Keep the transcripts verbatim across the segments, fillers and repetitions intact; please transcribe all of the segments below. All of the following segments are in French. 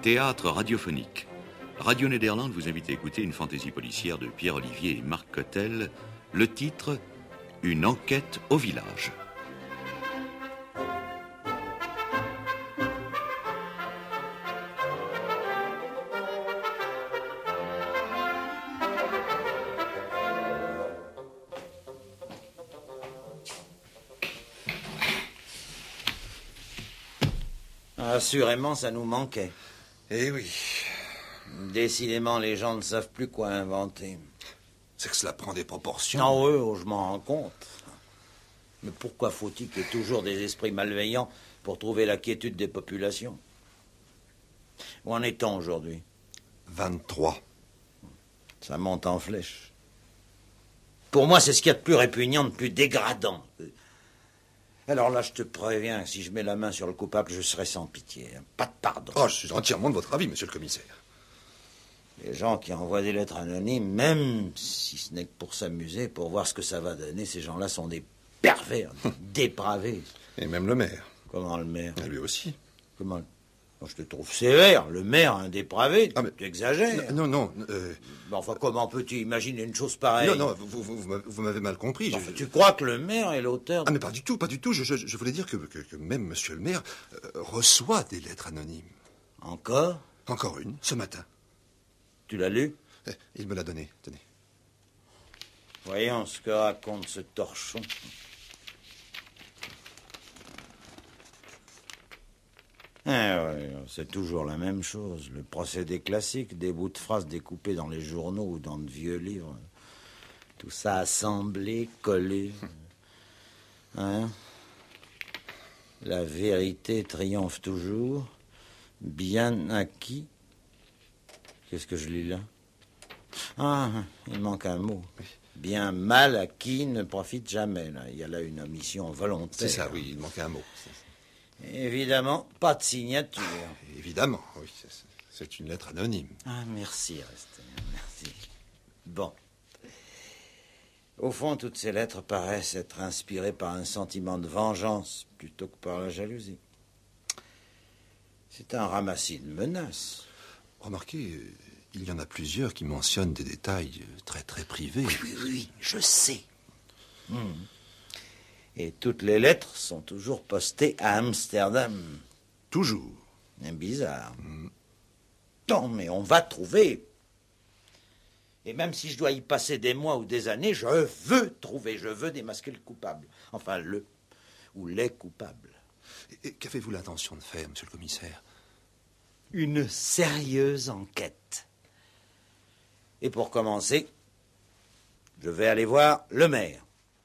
Théâtre radiophonique. Radio Nederland vous invite à écouter une fantaisie policière de Pierre Olivier et Marc Cottel. Le titre, Une enquête au village. Assurément, ça nous manquait. Eh oui. Décidément, les gens ne savent plus quoi inventer. C'est que cela prend des proportions. Ah oui, oh, je m'en rends compte. Mais pourquoi faut-il qu'il y ait toujours des esprits malveillants pour trouver la quiétude des populations? Où en est-on aujourd'hui? vingt-trois. Ça monte en flèche. Pour moi, c'est ce qu'il y a de plus répugnant, de plus dégradant. Alors là, je te préviens, si je mets la main sur le coupable, je serai sans pitié. Pas de pardon. Oh, je suis entièrement de votre avis, monsieur le commissaire. Les gens qui envoient des lettres anonymes, même si ce n'est que pour s'amuser, pour voir ce que ça va donner, ces gens-là sont des pervers, des dépravés. Et même le maire. Comment le maire? Et lui aussi. Comment? Bon, je te trouve sévère. Le maire, un dépravé, ah, mais... tu exagères. Non, non. Euh... Ben, enfin, comment peux-tu imaginer une chose pareille? Non, non, vous, vous, vous, vous m'avez mal compris. Enfin, je... Tu crois que le maire est l'auteur de... Ah, mais pas du tout, pas du tout. Je, je, je voulais dire que, que, que même monsieur le maire euh, reçoit des lettres anonymes. Encore? Encore une, ce matin. Tu l'as lu? Eh, il me l'a donné, tenez. Voyons ce que raconte ce torchon. Ah ouais, c'est toujours la même chose. Le procédé classique, des bouts de phrases découpés dans les journaux ou dans de vieux livres. Tout ça assemblé, collé. Hein? La vérité triomphe toujours. Bien acquis. Qu'est-ce que je lis là? Ah, il manque un mot. Bien mal acquis ne profite jamais. Là. Il y a là une omission volontaire. C'est ça, oui, il manquait un mot. Évidemment, pas de signature. Ah, évidemment, oui. C'est une lettre anonyme. Ah, merci, Resté. Merci. Bon. Au fond, toutes ces lettres paraissent être inspirées par un sentiment de vengeance plutôt que par la jalousie. C'est un ramassis de menaces. Remarquez, il y en a plusieurs qui mentionnent des détails très, très privés. Oui, oui, oui, je sais. Mmh. Et toutes les lettres sont toujours postées à Amsterdam. Toujours. C'est bizarre. Mmh. Non, mais on va trouver. Et même si je dois y passer des mois ou des années, je veux trouver, je veux démasquer le coupable. Enfin, le ou les coupables. Et, et qu'avez-vous l'intention de faire, monsieur le commissaire? Une sérieuse enquête. Et pour commencer, je vais aller voir le maire.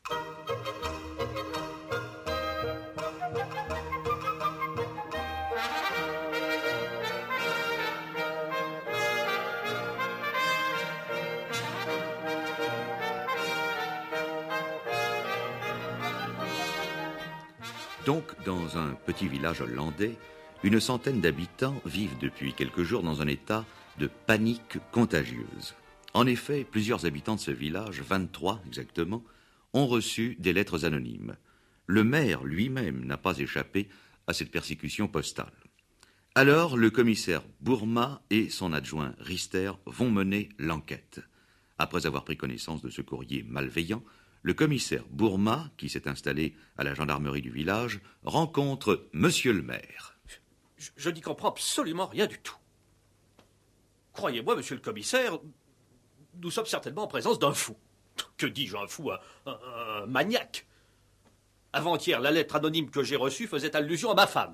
Donc, dans un petit village hollandais, une centaine d'habitants vivent depuis quelques jours dans un état de panique contagieuse. En effet, plusieurs habitants de ce village, vingt-trois exactement, ont reçu des lettres anonymes. Le maire lui-même n'a pas échappé à cette persécution postale. Alors, le commissaire Bourma et son adjoint Rister vont mener l'enquête. Après avoir pris connaissance de ce courrier malveillant, le commissaire Bourma, qui s'est installé à la gendarmerie du village, rencontre monsieur le maire. Je, je n'y comprends absolument rien du tout. Croyez-moi, monsieur le commissaire, nous sommes certainement en présence d'un fou. Que dis-je, un fou, un, un, un maniaque. Avant-hier, la lettre anonyme que j'ai reçue faisait allusion à ma femme.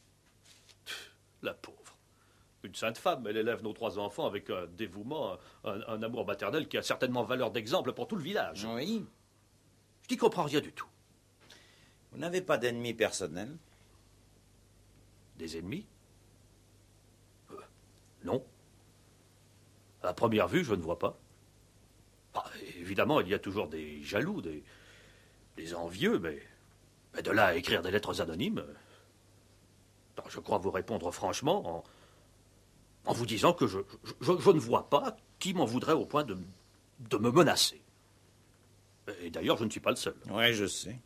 La pauvre. Une sainte femme, elle élève nos trois enfants avec un dévouement, un, un amour maternel qui a certainement valeur d'exemple pour tout le village. Oui. Je n'y comprends rien du tout. Vous n'avez pas d'ennemis personnels? Des ennemis? euh, Non. À première vue, je ne vois pas. Ah, évidemment, il y a toujours des jaloux, des, des envieux, mais, mais de là à écrire des lettres anonymes... Non, je crois vous répondre franchement en, en vous disant que je, je, je ne vois pas qui m'en voudrait au point de, de me menacer. Et d'ailleurs, je ne suis pas le seul. Oui, je sais.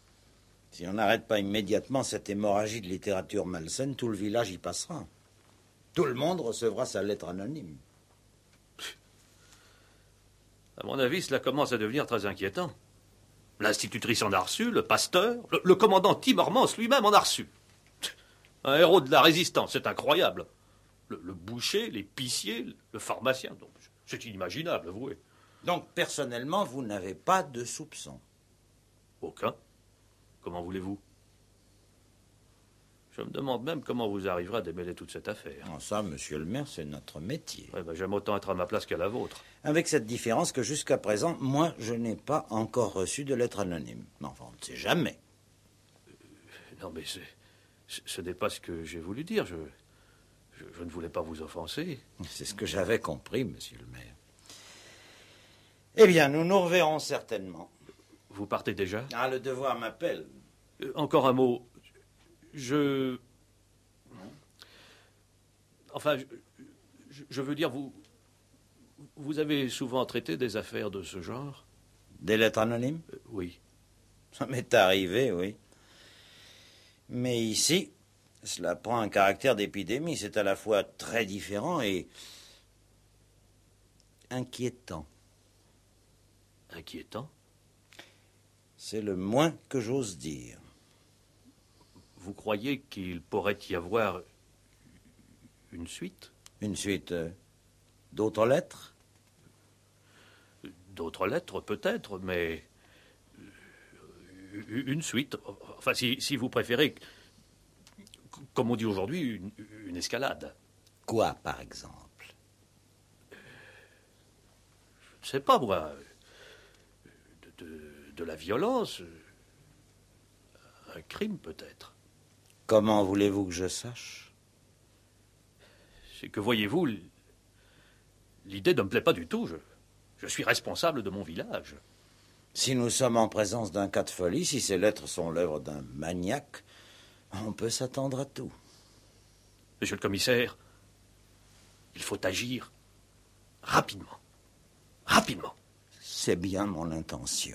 Si on n'arrête pas immédiatement cette hémorragie de littérature malsaine, tout le village y passera. Tout le monde recevra sa lettre anonyme. À mon avis, cela commence à devenir très inquiétant. L'institutrice en a reçu, le pasteur, le, le commandant Timmermans lui-même en a reçu. Un héros de la résistance, c'est incroyable. Le, le boucher, l'épicier, le pharmacien, donc, c'est inimaginable, avouez. Donc, personnellement, vous n'avez pas de soupçon? Aucun. Comment voulez-vous? Je me demande même comment vous arriverez à démêler toute cette affaire. Oh, ça, monsieur le maire, c'est notre métier. Ouais, ben, j'aime autant être à ma place qu'à la vôtre. Avec cette différence que jusqu'à présent, moi, je n'ai pas encore reçu de lettre anonyme. Mais enfin, on ne sait jamais. Euh, non, mais c'est, ce n'est pas ce que j'ai voulu dire. Je, je, je ne voulais pas vous offenser. C'est ce que j'avais compris, monsieur le maire. Eh bien, nous nous reverrons certainement. Vous partez déjà? Ah, le devoir m'appelle. Euh, encore un mot. Je... Enfin, je, je, je veux dire, vous... Vous avez souvent traité des affaires de ce genre? Des lettres anonymes? euh, Oui. Ça m'est arrivé, oui. Mais ici, cela prend un caractère d'épidémie. C'est à la fois très différent et inquiétant. Inquiétant? C'est le moins que j'ose dire. Vous croyez qu'il pourrait y avoir une suite? Une suite euh, d'autres lettres? D'autres lettres, peut-être, mais... Une suite. Enfin, si, si vous préférez, comme on dit aujourd'hui, une, une escalade. Quoi, par exemple? Je ne sais pas, moi. De, de, de la violence. Un crime, peut-être. Comment voulez-vous que je sache? C'est que, voyez-vous, l'idée ne me plaît pas du tout. Je, je suis responsable de mon village. Si nous sommes en présence d'un cas de folie, si ces lettres sont l'œuvre d'un maniaque, on peut s'attendre à tout. Monsieur le commissaire, il faut agir rapidement. Rapidement. C'est bien mon intention.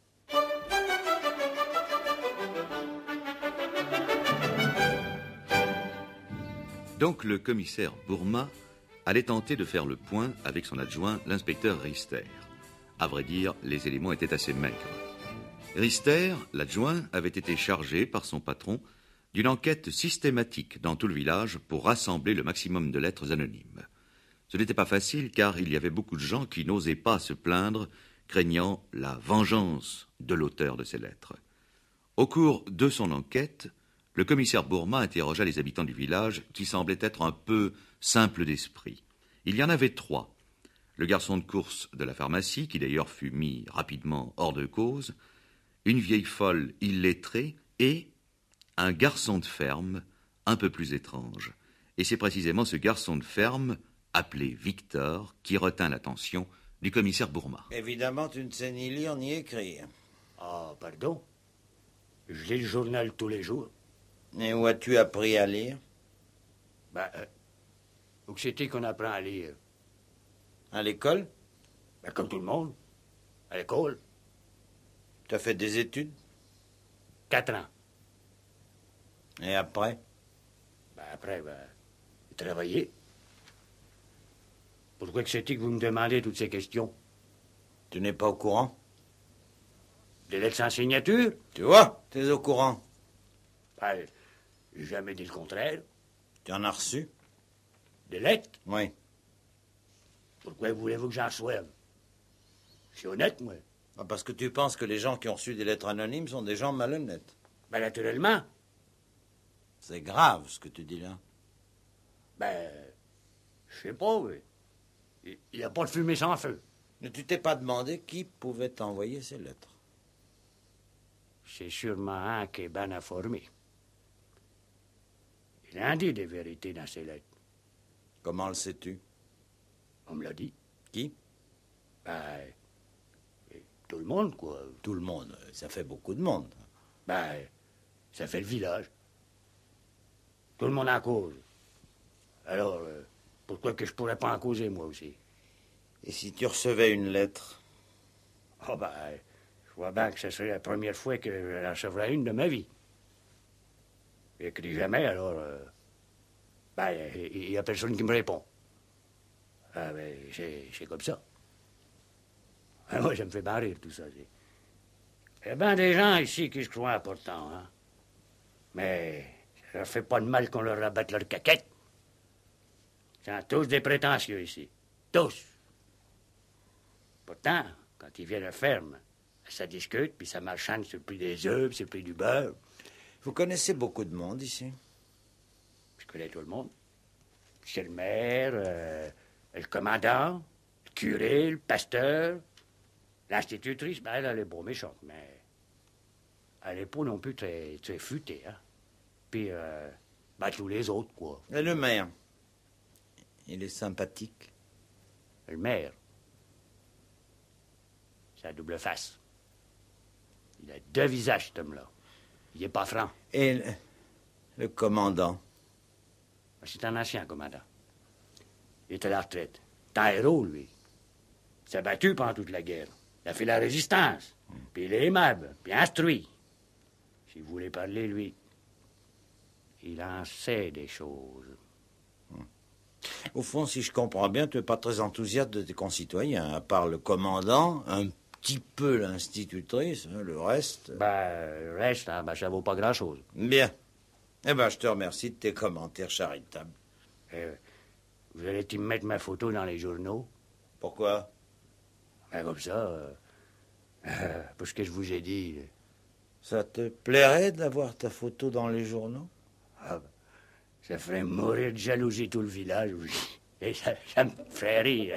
Donc le commissaire Bourma allait tenter de faire le point avec son adjoint, l'inspecteur Rister. À vrai dire, les éléments étaient assez maigres. Rister, l'adjoint, avait été chargé par son patron d'une enquête systématique dans tout le village pour rassembler le maximum de lettres anonymes. Ce n'était pas facile car il y avait beaucoup de gens qui n'osaient pas se plaindre, craignant la vengeance de l'auteur de ces lettres. Au cours de son enquête, le commissaire Bourma interrogea les habitants du village qui semblaient être un peu simples d'esprit. Il y en avait trois. Le garçon de course de la pharmacie, qui d'ailleurs fut mis rapidement hors de cause, une vieille folle illettrée et un garçon de ferme un peu plus étrange. Et c'est précisément ce garçon de ferme, appelé Victor, qui retint l'attention du commissaire Bourma. Évidemment, tu ne sais ni lire ni écrire. Ah, pardon. Je lis le journal tous les jours. Et où as-tu appris à lire? Ben, euh, où que c'était qu'on apprend à lire? À l'école? Ben, comme tout le monde. À l'école. Tu as fait des études? Quatre ans. Et après? Ben, après, ben, j'ai travaillé. Pourquoi que c'était que vous me demandez toutes ces questions? Tu n'es pas au courant? Des lettres sans signature? Tu vois, tu es au courant. Ben, j'ai jamais dit le contraire. Tu en as reçu? Des lettres? Oui. Pourquoi voulez-vous que j'en reçoive? Je suis honnête, moi. Ah, parce que tu penses que les gens qui ont reçu des lettres anonymes sont des gens malhonnêtes. Ben, naturellement. C'est grave, ce que tu dis là. Ben, je sais pas, oui. Il n'y a pas de fumée sans feu. Mais tu t'es pas demandé qui pouvait t'envoyer ces lettres? C'est sûrement un qui est bien informé. Il en dit des vérités dans ses lettres. Comment le sais-tu? On me l'a dit. Qui? Ben, tout le monde, quoi. Tout le monde. Ça fait beaucoup de monde. Ben, ça fait le village. Tout le monde en cause. Alors, euh, pourquoi que je pourrais pas en causer, moi aussi? Et si tu recevais une lettre? Ah ben, je vois bien que ce serait la première fois que je recevrais une de ma vie. J'écris jamais, alors... Euh, Ben, il n'y a personne qui me répond. Ah, ben, c'est, c'est comme ça. Ah, moi, ça me fait bien rire, tout ça. Il y a bien des gens ici qui se croient importants, hein. Mais ça leur fait pas de mal qu'on leur rabatte leur caquette. Ils sont tous des prétentieux ici. Tous. Pourtant, quand ils viennent à la ferme, ça discute, puis ça marchande sur le prix des œufs, puis sur le prix du beurre. Vous connaissez beaucoup de monde ici? Je connais tout le monde. C'est le maire, euh, le commandant, le curé, le pasteur, l'institutrice. Ben, elle, elle est beau méchante, mais elle n'est pas non plus très, très futée, hein. Puis, euh, ben, tous les autres, quoi. Et le maire? Il est sympathique? Le maire, c'est à double face. Il a deux visages, cet homme-là. Il est pas franc. Et le, le commandant? C'est un ancien commandant. Il est à la retraite. C'est un héros, lui. Il s'est battu pendant toute la guerre. Il a fait la résistance. Puis il est aimable, puis instruit. Si vous voulez parler, lui, il en sait des choses. Au fond, si je comprends bien, tu n'es pas très enthousiaste de tes concitoyens, à part le commandant, un petit peu l'institutrice, hein, le reste... Ben, le reste, hein, ben, ça vaut pas grand-chose. Bien. Eh ben, je te remercie de tes commentaires charitables. Euh, vous allez-y me mettre ma photo dans les journaux? Pourquoi? Ben, comme ça, euh, euh, parce que je vous ai dit... euh, Ça te plairait d'avoir ta photo dans les journaux? Ah, ben, ça ferait mourir de jalousie tout le village. Et ça, ça me ferait rire.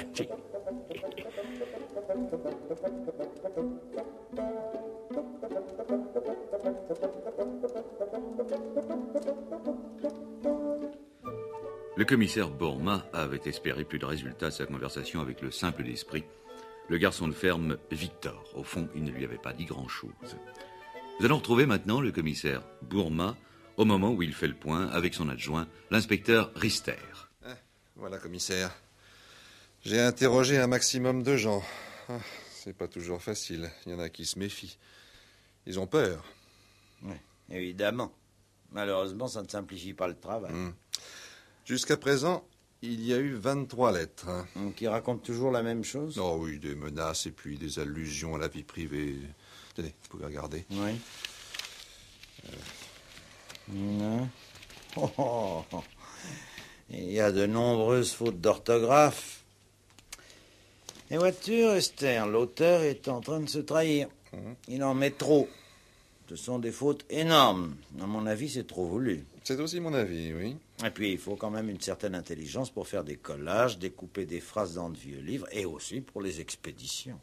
Le commissaire Bourma avait espéré plus de résultats de sa conversation avec le simple d'esprit, le garçon de ferme Victor. Au fond, il ne lui avait pas dit grand-chose. Nous allons retrouver maintenant le commissaire Bourma au moment où il fait le point avec son adjoint, l'inspecteur Rister. Ah, voilà, commissaire. J'ai interrogé un maximum de gens. Ah, c'est pas toujours facile. Il y en a qui se méfient. Ils ont peur. Oui, évidemment. Malheureusement, ça ne simplifie pas le travail. Mmh. Jusqu'à présent, il y a eu vingt-trois lettres. Hein. Qui racontent toujours la même chose? Oh oui, des menaces et puis des allusions à la vie privée. Tenez, vous pouvez regarder. Oui. Euh... Non. Oh, oh, oh. Il y a de nombreuses fautes d'orthographe. Et vois-tu, Esther, l'auteur est en train de se trahir. Mmh. Il en met trop. Ce sont des fautes énormes. À mon avis, c'est trop voulu. C'est aussi mon avis, oui. Et puis, il faut quand même une certaine intelligence pour faire des collages, découper des phrases dans de vieux livres, et aussi pour les expéditions.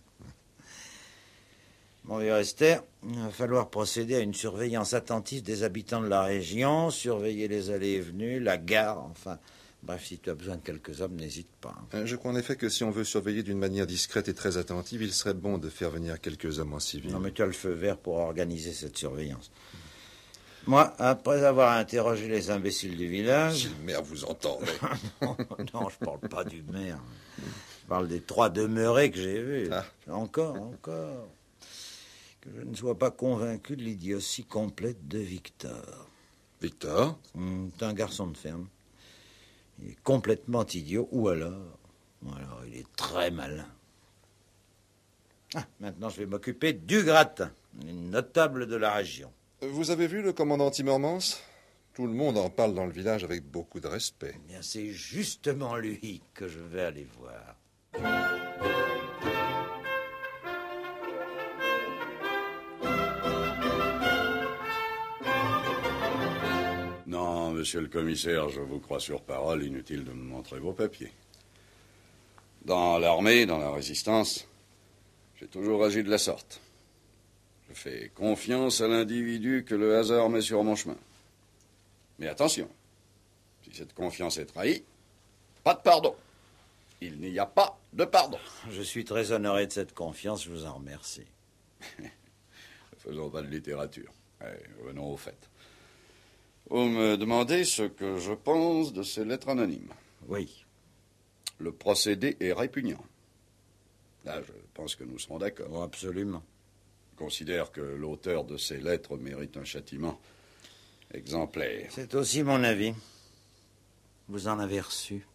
Mon vieux Esther, il va falloir procéder à une surveillance attentive des habitants de la région, surveiller les allées et venues, la gare, enfin... Bref, si tu as besoin de quelques hommes, n'hésite pas. Je crois en effet que si on veut surveiller d'une manière discrète et très attentive, il serait bon de faire venir quelques hommes en civil. Non, mais tu as le feu vert pour organiser cette surveillance. Moi, après avoir interrogé les imbéciles du village... Si le maire vous entend, mais... non, non, je parle pas du maire. Je parle des trois demeurés que j'ai vus. Ah. Encore, encore. Que je ne sois pas convaincu de l'idiotie complète de Victor. Victor? Hum, c'est un garçon de ferme. Il est complètement idiot, ou alors... Ou alors, il est très malin. Ah, maintenant, je vais m'occuper du gratin, une notable de la région. Vous avez vu le commandant Timmermans? Tout le monde en parle dans le village avec beaucoup de respect. Eh bien, c'est justement lui que je vais aller voir. Non, monsieur le commissaire, je vous crois sur parole, inutile de me montrer vos papiers. Dans l'armée, dans la résistance, j'ai toujours agi de la sorte. Je fais confiance à l'individu que le hasard met sur mon chemin. Mais attention, si cette confiance est trahie, pas de pardon. Il n'y a pas de pardon. Je suis très honoré de cette confiance, je vous en remercie. Faisons pas de littérature. Allez, venons au fait. Vous me demandez ce que je pense de ces lettres anonymes. Oui. Le procédé est répugnant. Là, je pense que nous serons d'accord. Oh, absolument. Je considère que l'auteur de ces lettres mérite un châtiment exemplaire. C'est aussi mon avis. vous en avez reçu?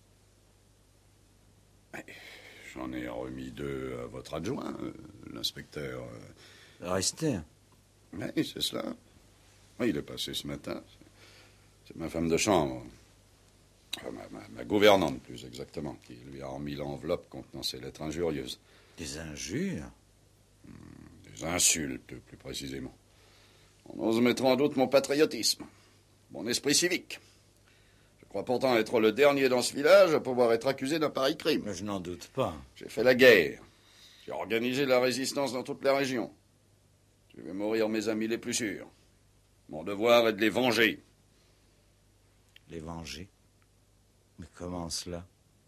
J'en ai remis deux à votre adjoint, euh, l'inspecteur. Euh... Restez. Oui, c'est cela. Oui, il est passé ce matin. C'est ma femme de chambre. Enfin, ma, ma, ma gouvernante, plus exactement, qui lui a remis l'enveloppe contenant ces lettres injurieuses. Des injures? Des insultes, plus précisément. On ose mettre en doute mon patriotisme, mon esprit civique. Je crois pourtant être le dernier dans ce village à pouvoir être accusé d'un pareil crime. Mais je n'en doute pas. J'ai fait la guerre. J'ai organisé la résistance dans toute la région. Je vais mourir mes amis les plus sûrs. Mon devoir est de les venger. Les venger? Mais comment cela?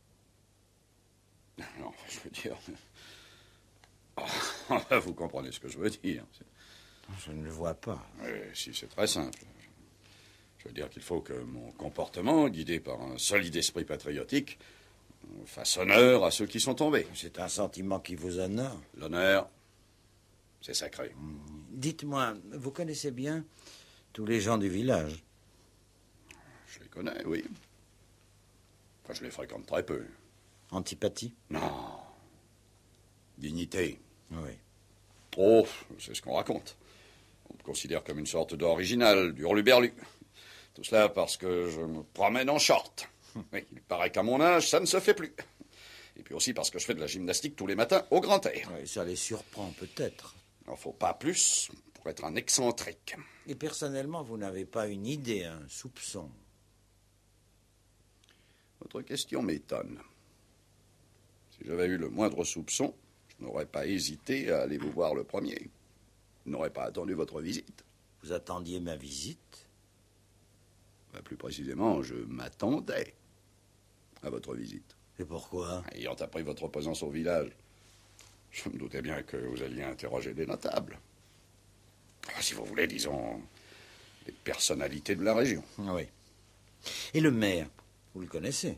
Non, je veux dire... Oh, vous comprenez ce que je veux dire. Je ne le vois pas. Oui, si, c'est très simple. Je veux dire qu'il faut que mon comportement, guidé par un solide esprit patriotique, fasse honneur à ceux qui sont tombés. C'est un sentiment qui vous honore. L'honneur, c'est sacré. Dites-moi, vous connaissez bien tous les gens du village? Je les connais, oui. Enfin, je les fréquente très peu. Antipathie? Non. Dignité. Oui. Oh, c'est ce qu'on raconte. On me considère comme une sorte d'original, du hurluberlu. Tout cela parce que je me promène en short. Oui, il paraît qu'à mon âge, ça ne se fait plus. Et puis aussi parce que je fais de la gymnastique tous les matins au grand air. Oui, ça les surprend peut-être. Il n'en faut pas plus pour être un excentrique. Et personnellement, vous n'avez pas une idée, un soupçon? Votre question m'étonne. Si j'avais eu le moindre soupçon, je n'aurais pas hésité à aller vous voir le premier. Je n'aurais pas attendu votre visite. Vous attendiez ma visite? Ben, plus précisément, je m'attendais à votre visite. Et pourquoi? Ayant appris votre présence au village, je me doutais bien que vous alliez interroger des notables. Enfin, si vous voulez, disons, des personnalités de la région. Oui. Et le maire, vous le connaissez?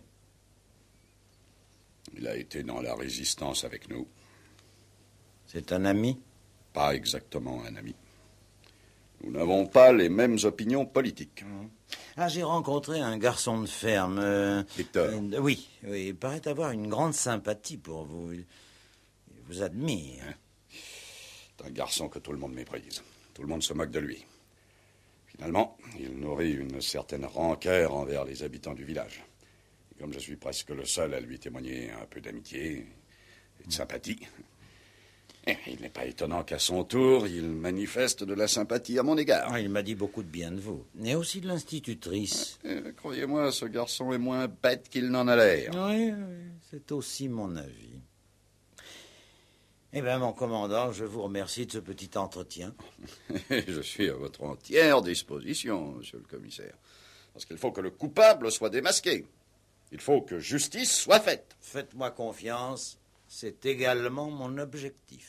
Il a été dans la résistance avec nous. C'est un ami? Pas exactement un ami. Nous n'avons pas les mêmes opinions politiques. Mmh. Ah, j'ai rencontré un garçon de ferme. Euh, Victor. euh, oui, oui, il paraît avoir une grande sympathie pour vous. Il, il vous admire. Hein? C'est un garçon que tout le monde méprise. Tout le monde se moque de lui. Finalement, il nourrit une certaine rancœur envers les habitants du village. Et comme je suis presque le seul à lui témoigner un peu d'amitié et de sympathie, eh, il n'est pas étonnant qu'à son tour, il manifeste de la sympathie à mon égard. Ah, il m'a dit beaucoup de bien de vous. Et aussi de l'institutrice. Eh, croyez-moi, ce garçon est moins bête qu'il n'en a l'air. Oui, oui, c'est aussi mon avis. Eh bien, mon commandant, je vous remercie de ce petit entretien. Je suis à votre entière disposition, monsieur le commissaire. Parce qu'il faut que le coupable soit démasqué. Il faut que justice soit faite. Faites-moi confiance, c'est également mon objectif.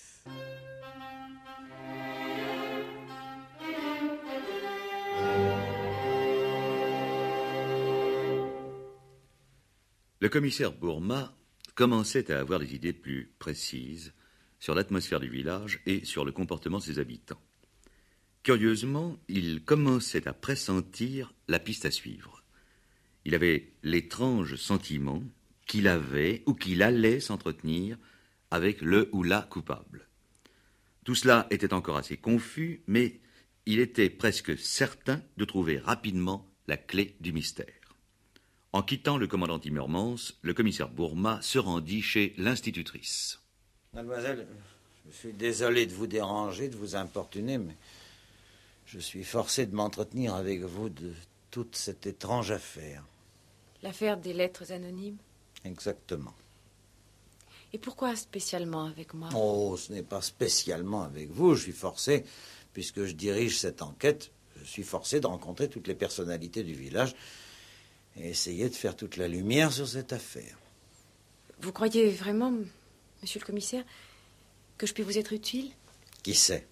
Le commissaire Bourma commençait à avoir des idées plus précises sur l'atmosphère du village et sur le comportement de ses habitants. Curieusement, il commençait à pressentir la piste à suivre. Il avait l'étrange sentiment qu'il avait ou qu'il allait s'entretenir avec le ou la coupable. Tout cela était encore assez confus, mais il était presque certain de trouver rapidement la clé du mystère. En quittant le commandant Timmermans, le commissaire Bourma se rendit chez l'institutrice. Mademoiselle, je suis désolé de vous déranger, de vous importuner, mais je suis forcé de m'entretenir avec vous de toute cette étrange affaire. L'affaire des lettres anonymes? Exactement. Et pourquoi spécialement avec moi? Oh, ce n'est pas spécialement avec vous. Je suis forcé, puisque je dirige cette enquête, je suis forcé de rencontrer toutes les personnalités du village et essayer de faire toute la lumière sur cette affaire. Vous croyez vraiment, monsieur le commissaire, que je puis vous être utile? Qui sait?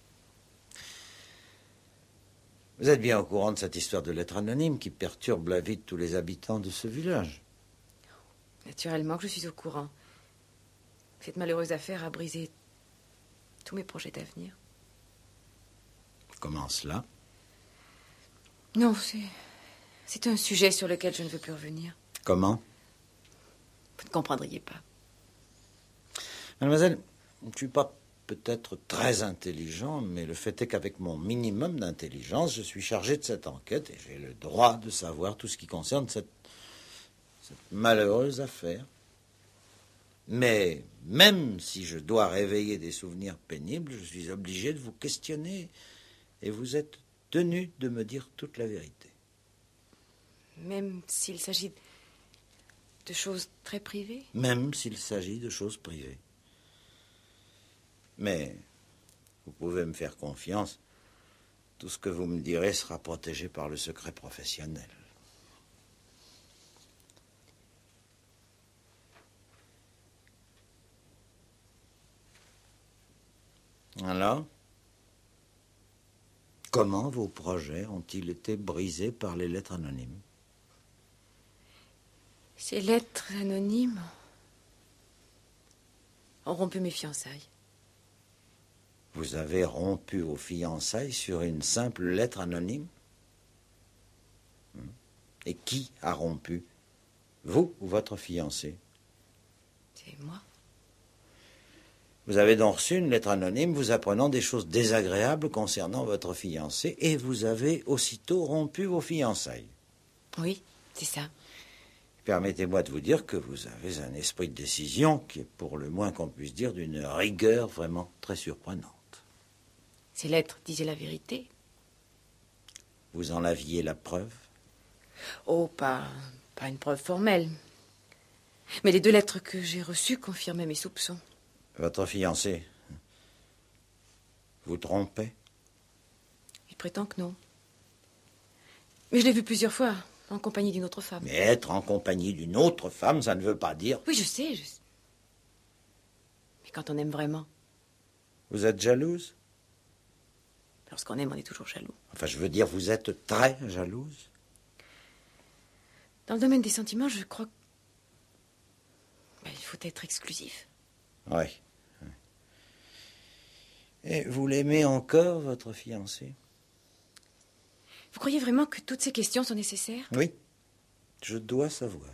Vous êtes bien au courant de cette histoire de lettres anonymes qui perturbe la vie de tous les habitants de ce village. Naturellement que je suis au courant. Cette malheureuse affaire a brisé tous mes projets d'avenir. Comment cela? Non, c'est... c'est un sujet sur lequel je ne veux plus revenir. Comment? Vous ne comprendriez pas. Mademoiselle, je ne suis pas peut-être très intelligent, mais le fait est qu'avec mon minimum d'intelligence, je suis chargé de cette enquête et j'ai le droit de savoir tout ce qui concerne cette, cette malheureuse affaire. Mais même si je dois réveiller des souvenirs pénibles, je suis obligé de vous questionner et vous êtes tenu de me dire toute la vérité. Même s'il s'agit de choses très privées? Même s'il s'agit de choses privées. Mais vous pouvez me faire confiance. Tout ce que vous me direz sera protégé par le secret professionnel. Alors, comment vos projets ont-ils été brisés par les lettres anonymes? Ces lettres anonymes ont rompu mes fiançailles. Vous avez rompu vos fiançailles sur une simple lettre anonyme? Et qui a rompu? Vous ou votre fiancé? C'est moi. Vous avez donc reçu une lettre anonyme vous apprenant des choses désagréables concernant votre fiancé et vous avez aussitôt rompu vos fiançailles. Oui, c'est ça. Permettez-moi de vous dire que vous avez un esprit de décision qui est pour le moins qu'on puisse dire d'une rigueur vraiment très surprenante. Ces lettres disaient la vérité. Vous en aviez la preuve? Oh, pas, pas une preuve formelle. Mais les deux lettres que j'ai reçues confirmaient mes soupçons. Votre fiancé vous trompait? Il prétend que non. Mais je l'ai vu plusieurs fois, en compagnie d'une autre femme. Mais être en compagnie d'une autre femme, ça ne veut pas dire... Oui, je sais, je sais. Mais quand on aime vraiment... Vous êtes jalouse? Lorsqu'on aime, on est toujours jaloux. Enfin, je veux dire, vous êtes très jalouse? Dans le domaine des sentiments, je crois que... Ben, il faut être exclusif. Oui. Et vous l'aimez encore, votre fiancé? Vous croyez vraiment que toutes ces questions sont nécessaires? Oui, je dois savoir.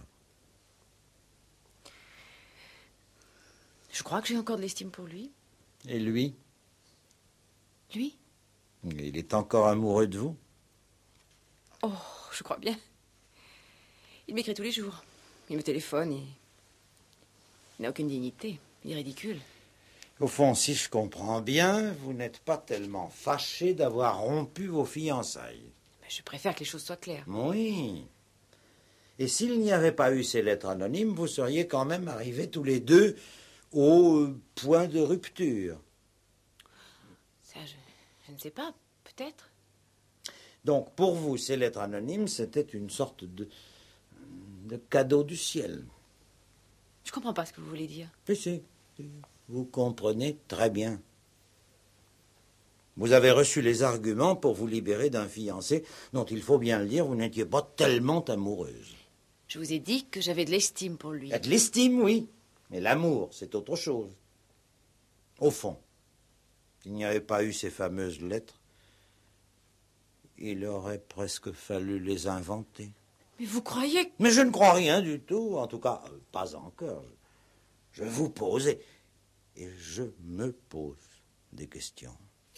Je crois que j'ai encore de l'estime pour lui. Et lui? Lui? Il est encore amoureux de vous? Oh, je crois bien. Il m'écrit tous les jours. Il me téléphone et... Il n'a aucune dignité. Il est ridicule. Au fond, si je comprends bien, vous n'êtes pas tellement fâché d'avoir rompu vos fiançailles. Mais je préfère que les choses soient claires. Oui. Et s'il n'y avait pas eu ces lettres anonymes, vous seriez quand même arrivés tous les deux au point de rupture. Ça, je, je ne sais pas. Peut-être. Donc, pour vous, ces lettres anonymes, c'était une sorte de, de cadeau du ciel. Je comprends pas ce que vous voulez dire. Oui, si. Vous comprenez très bien. Vous avez reçu les arguments pour vous libérer d'un fiancé dont, il faut bien le dire, vous n'étiez pas tellement amoureuse. Je vous ai dit que j'avais de l'estime pour lui. De l'estime, oui. Mais l'amour, c'est autre chose. Au fond, s'il n'y avait pas eu ces fameuses lettres, il aurait presque fallu les inventer. Mais vous croyez que... Mais je ne crois rien du tout, en tout cas, pas encore. Je vous pose et, et je me pose des questions.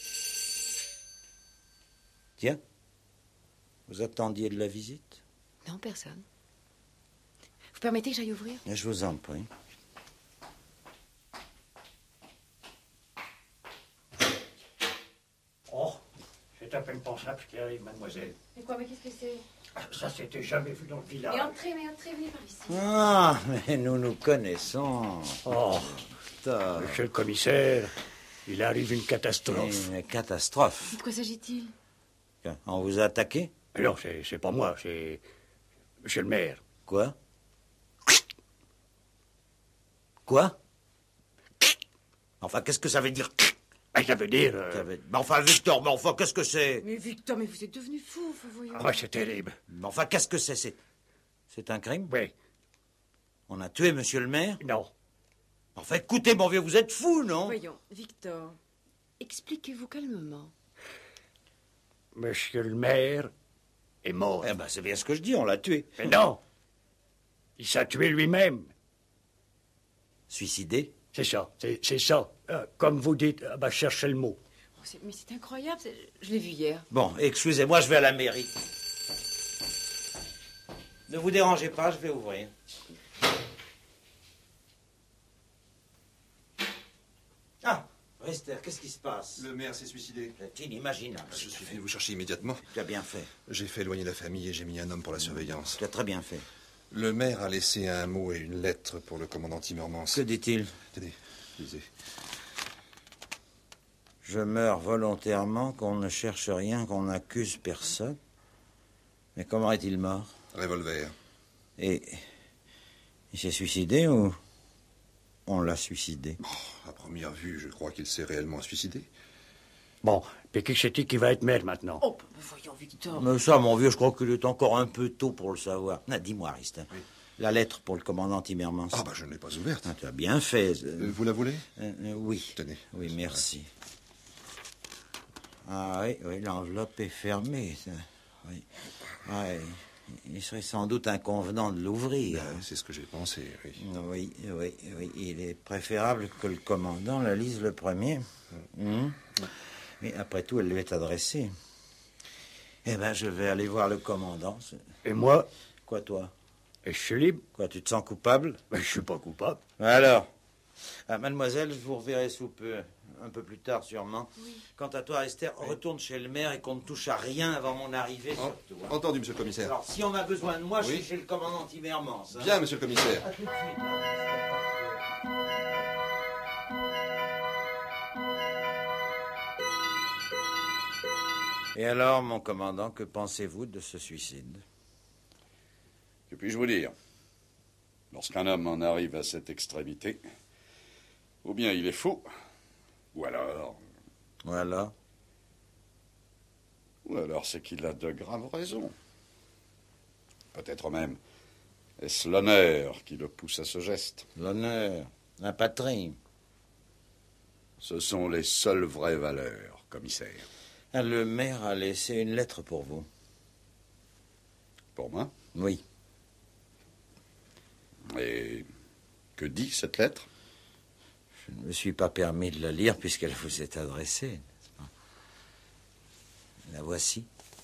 Tiens, vous attendiez de la visite? Non, personne. Vous permettez que j'aille ouvrir? Je vous en prie. Oh, c'est à peine pensable ce qui arrive, mademoiselle. Mais quoi, mais qu'est-ce que c'est? Ça s'était jamais vu dans le village. Mais entrez, mais entrez, venez par ici. Ah, mais nous nous connaissons. Oh, Putain. monsieur le commissaire, il arrive une catastrophe. Une catastrophe. De quoi s'agit-il? On vous a attaqué? Non, c'est, c'est pas moi, c'est monsieur le maire. Quoi? Quoi? Enfin, qu'est-ce que ça veut dire? Ah, ça veut dire... euh, Ça veut- Mais enfin, Victor, mais enfin, qu'est-ce que c'est? Mais Victor, mais vous êtes devenu fou, vous voyez. Ah, ouais, c'est terrible. Mais enfin, qu'est-ce que c'est? C'est c'est un crime? Oui, On a tué monsieur le maire? non. Enfin, écoutez, mon vieux, vous êtes fou, non? Voyons, Victor, expliquez-vous calmement. Monsieur le maire est mort. Eh ben, c'est bien ce que je dis, on l'a tué. Mais non, Il s'est tué lui-même. Suicidé? C'est ça, c'est, c'est ça. Euh, comme vous dites, euh, bah, cherchez le mot. Oh, c'est- mais c'est incroyable, c'est- je l'ai vu hier. Bon, excusez-moi, je vais à la mairie. Ne vous dérangez pas, je vais ouvrir. Ah, Rester, qu'est-ce qui se passe? Le maire s'est suicidé. C'est inimaginable. Je suis venu vous chercher immédiatement. Tu as bien fait. J'ai fait éloigner la famille et j'ai mis un homme pour la surveillance. Tu as très bien fait. Le maire a laissé un mot et une lettre pour le commandant Timmermans. Que dit-il? Tenez, lisez. Je meurs volontairement, qu'on ne cherche rien, qu'on n'accuse personne. Mais comment est-il mort? Revolver. Et il s'est suicidé ou on l'a suicidé? Oh, à première vue, je crois qu'il s'est réellement suicidé. Bon, puis qui c'est qui va être maire maintenant? Oh, bah, voyons, Victor. Mais ça, mon vieux, je crois qu'il est encore un peu tôt pour le savoir. Ah, dis-moi, Aristin. Oui. La lettre pour le commandant Timmermans. Ah, bah, je ne l'ai pas ouverte. Ah, tu as bien fait. Euh, vous la voulez? Euh, euh, oui. Tenez. Oui, merci. Ah oui, oui, l'enveloppe est fermée. Ça. Oui. Ouais, il serait sans doute inconvenant de l'ouvrir. Ben, c'est ce que j'ai pensé, oui. Oui, oui, oui. Il est préférable que le commandant la lise le premier. Hum. Mais après tout, elle lui est adressée. Eh bien, je vais aller voir le commandant. Et moi? Quoi, toi? Et je suis libre? Quoi, tu te sens coupable? Ben, je suis pas coupable. Alors, ah, mademoiselle, je vous reverrai sous peu. Un peu plus tard, sûrement. Oui. Quant à toi, Esther, retourne chez le maire et qu'on ne touche à rien avant mon arrivée, En- surtout. hein. Entendu, monsieur le commissaire. Alors, si on a besoin de moi, je Oui. suis chez le commandant Timmermans. hein. Bien, monsieur le commissaire. À tout de suite. hein. Et alors, mon commandant, que pensez-vous de ce suicide? Que puis-je vous dire? Lorsqu'un homme en arrive à cette extrémité, ou bien il est fou, ou alors... Voilà. Ou alors c'est qu'il a de graves raisons. Peut-être même est-ce l'honneur qui le pousse à ce geste. L'honneur, la patrie. Ce sont les seules vraies valeurs, commissaire. Ah, le maire a laissé une lettre pour vous. Pour moi? Oui. Et que dit cette lettre? Je ne me suis pas permis de la lire puisqu'elle vous est adressée, n'est-ce pas? La voici.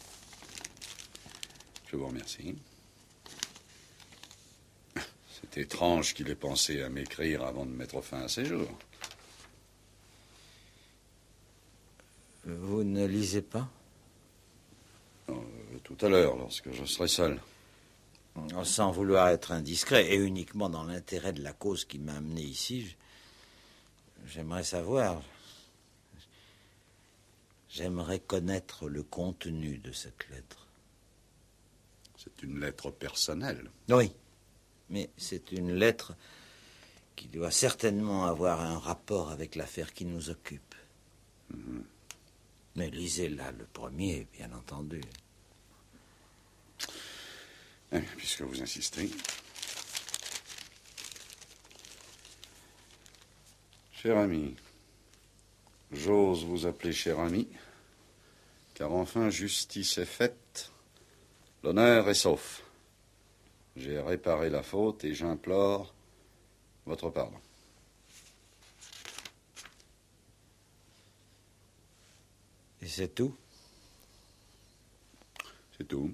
Je vous remercie. C'est étrange qu'il ait pensé à m'écrire avant de mettre fin à ses jours. Vous ne lisez pas? Euh, tout à l'heure, lorsque je serai seul. Sans vouloir être indiscret, et uniquement dans l'intérêt de la cause qui m'a amené ici, je- j'aimerais savoir... J'aimerais connaître le contenu de cette lettre. C'est une lettre personnelle. Oui, mais c'est une lettre qui doit certainement avoir un rapport avec l'affaire qui nous occupe. Mhm. Mais lisez-la le premier, bien entendu. Eh, puisque vous insistez. Cher ami, j'ose vous appeler cher ami, car enfin justice est faite, l'honneur est sauf. J'ai réparé la faute et j'implore votre pardon. Et c'est tout? C'est tout.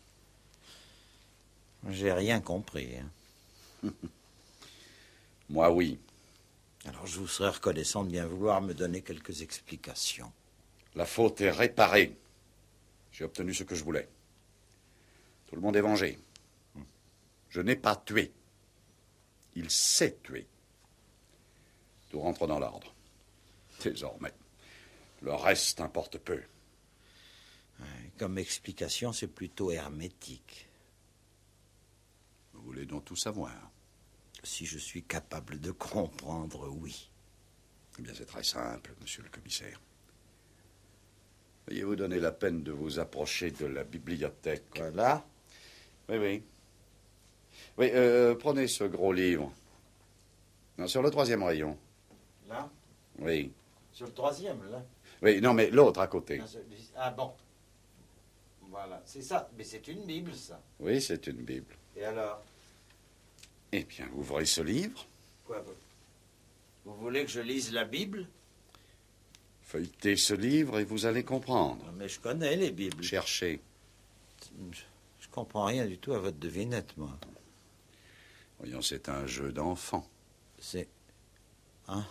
J'ai rien compris. hein. Moi, oui. Alors je vous serais reconnaissant de bien vouloir me donner quelques explications. La faute est réparée. J'ai obtenu ce que je voulais. Tout le monde est vengé. Je n'ai pas tué. Il s'est tué. Tout rentre dans l'ordre. Désormais, le reste importe peu. Comme explication, c'est plutôt hermétique. Vous voulez donc tout savoir? Si je suis capable de comprendre, oui. Eh bien, c'est très simple, monsieur le commissaire. Veuillez vous donner la peine de vous approcher de la bibliothèque. Voilà. Oui, oui. Oui, euh, prenez ce gros livre. Non, sur le troisième rayon. Là? Oui. Sur le troisième, là? Oui, non, mais l'autre à côté. Ah, celui- Ah bon. Voilà, c'est ça. Mais c'est une Bible, ça. Oui, c'est une Bible. Et alors? Eh bien, ouvrez ce livre. Quoi, vous, vous voulez que je lise la Bible? Feuilletez ce livre et vous allez comprendre. Mais je connais les Bibles. Cherchez. Je, je comprends rien du tout à votre devinette, moi. Voyons, c'est un jeu d'enfant. C'est... Hein?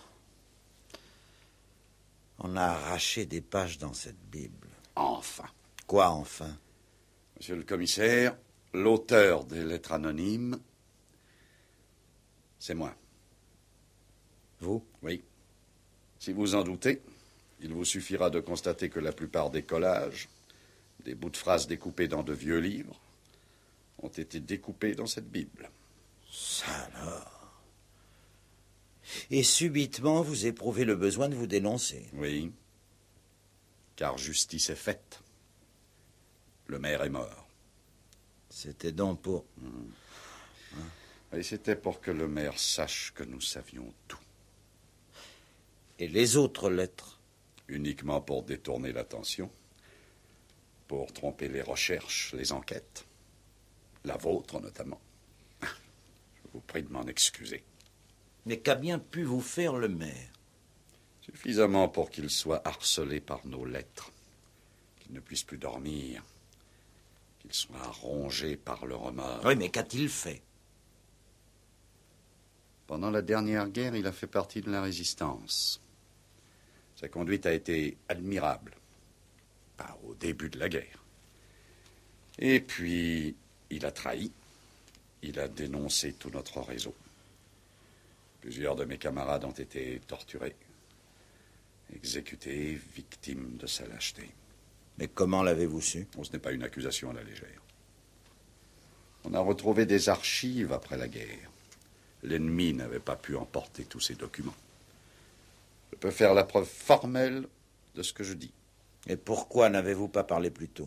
On a arraché des pages dans cette Bible. Enfin. Quoi, enfin? Monsieur le commissaire, l'auteur des lettres anonymes, c'est moi. Vous? Oui. Si vous en doutez, il vous suffira de constater que la plupart des collages, des bouts de phrases découpés dans de vieux livres, ont été découpés dans cette Bible. Ça alors. Et subitement, vous éprouvez le besoin de vous dénoncer. Oui. Car justice est faite. Le maire est mort. C'était donc pour... Mmh. Hein? Et c'était pour que le maire sache que nous savions tout. Et les autres lettres? Uniquement pour détourner l'attention, pour tromper les recherches, les enquêtes. La vôtre, notamment. Je vous prie de m'en excuser. Mais qu'a bien pu vous faire le maire? Suffisamment pour qu'il soit harcelé par nos lettres, qu'il ne puisse plus dormir, qu'il soit rongé par le remords. Oui, mais qu'a-t-il fait? Pendant la dernière guerre, il a fait partie de la résistance. Sa conduite a été admirable. Pas au début de la guerre. Et puis, il a trahi. Il a dénoncé tout notre réseau. Plusieurs de mes camarades ont été torturés, exécutés, victimes de sa lâcheté. Mais comment l'avez-vous su? Oh, ce n'est pas une accusation à la légère. On a retrouvé des archives après la guerre. L'ennemi n'avait pas pu emporter tous ces documents. Je peux faire la preuve formelle de ce que je dis. Et pourquoi n'avez-vous pas parlé plus tôt?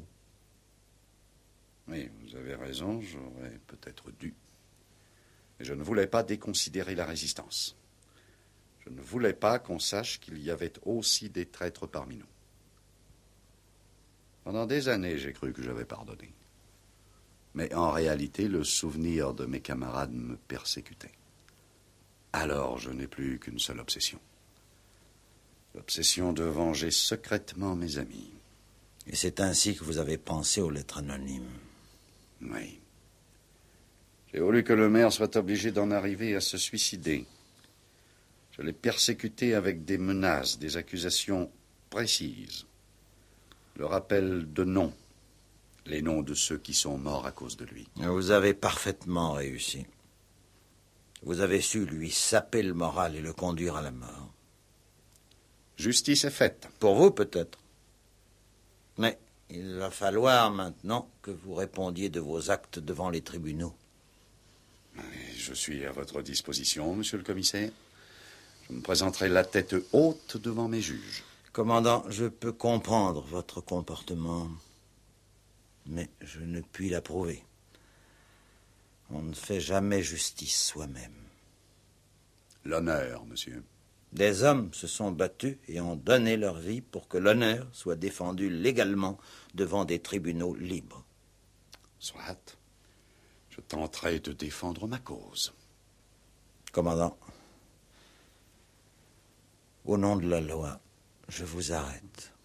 Oui, vous avez raison, j'aurais peut-être dû. Mais je ne voulais pas déconsidérer la résistance. Je ne voulais pas qu'on sache qu'il y avait aussi des traîtres parmi nous. Pendant des années, j'ai cru que j'avais pardonné. Mais en réalité, le souvenir de mes camarades me persécutait. Alors, je n'ai plus qu'une seule obsession. L'obsession de venger secrètement mes amis. Et c'est ainsi que vous avez pensé aux lettres anonymes? Oui. J'ai voulu que le maire soit obligé d'en arriver à se suicider. Je l'ai persécuté avec des menaces, des accusations précises. Le rappel de noms. Les noms de ceux qui sont morts à cause de lui. Vous avez parfaitement réussi. Vous avez su lui saper le moral et le conduire à la mort. Justice est faite. Pour vous, peut-être. Mais il va falloir maintenant que vous répondiez de vos actes devant les tribunaux. Je suis à votre disposition, monsieur le commissaire. Je me présenterai la tête haute devant mes juges. Commandant, je peux comprendre votre comportement, mais je ne puis l'approuver. On ne fait jamais justice soi-même. L'honneur, monsieur. Des hommes se sont battus et ont donné leur vie pour que l'honneur soit défendu légalement devant des tribunaux libres. Soit. Je tenterai de défendre ma cause. Commandant, au nom de la loi, je vous arrête.